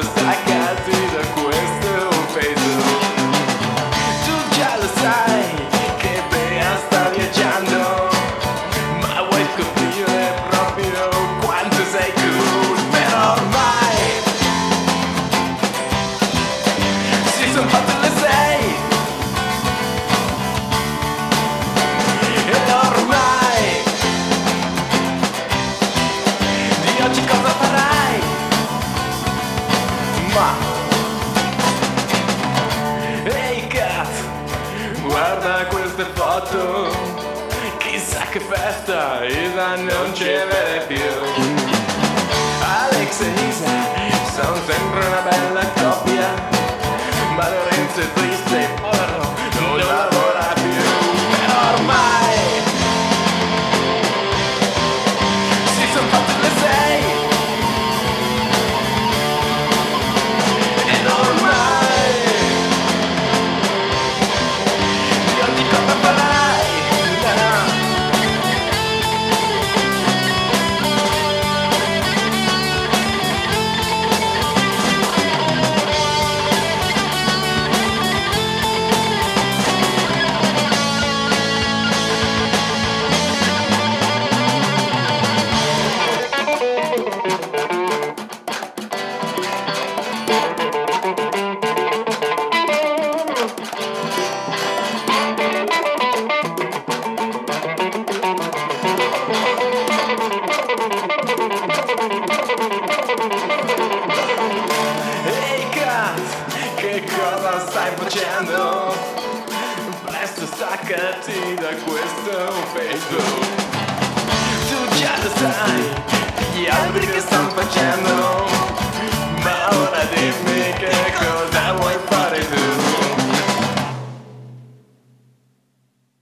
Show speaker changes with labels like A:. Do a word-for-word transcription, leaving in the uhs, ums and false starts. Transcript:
A: staccati da questo Facebook. Tu già lo sai che Bea sta viaggiando, ma vuoi scoprire proprio quanto sei cool. Però ormai si son fatte le sei e ormai di oggi cosa farai? Ma ehi cat, guarda queste foto, chissà che festa, Isa non ci vede più. Alex e Isa sono sempre una bella coppia, ma Lorenzo è triste, povero, non lavora più. Però ormai si son fatte le sei ed ormai di oggi cosa farai? Na na. Ehi cat, che cosa stai facendo? Presto staccati da questo Facebook.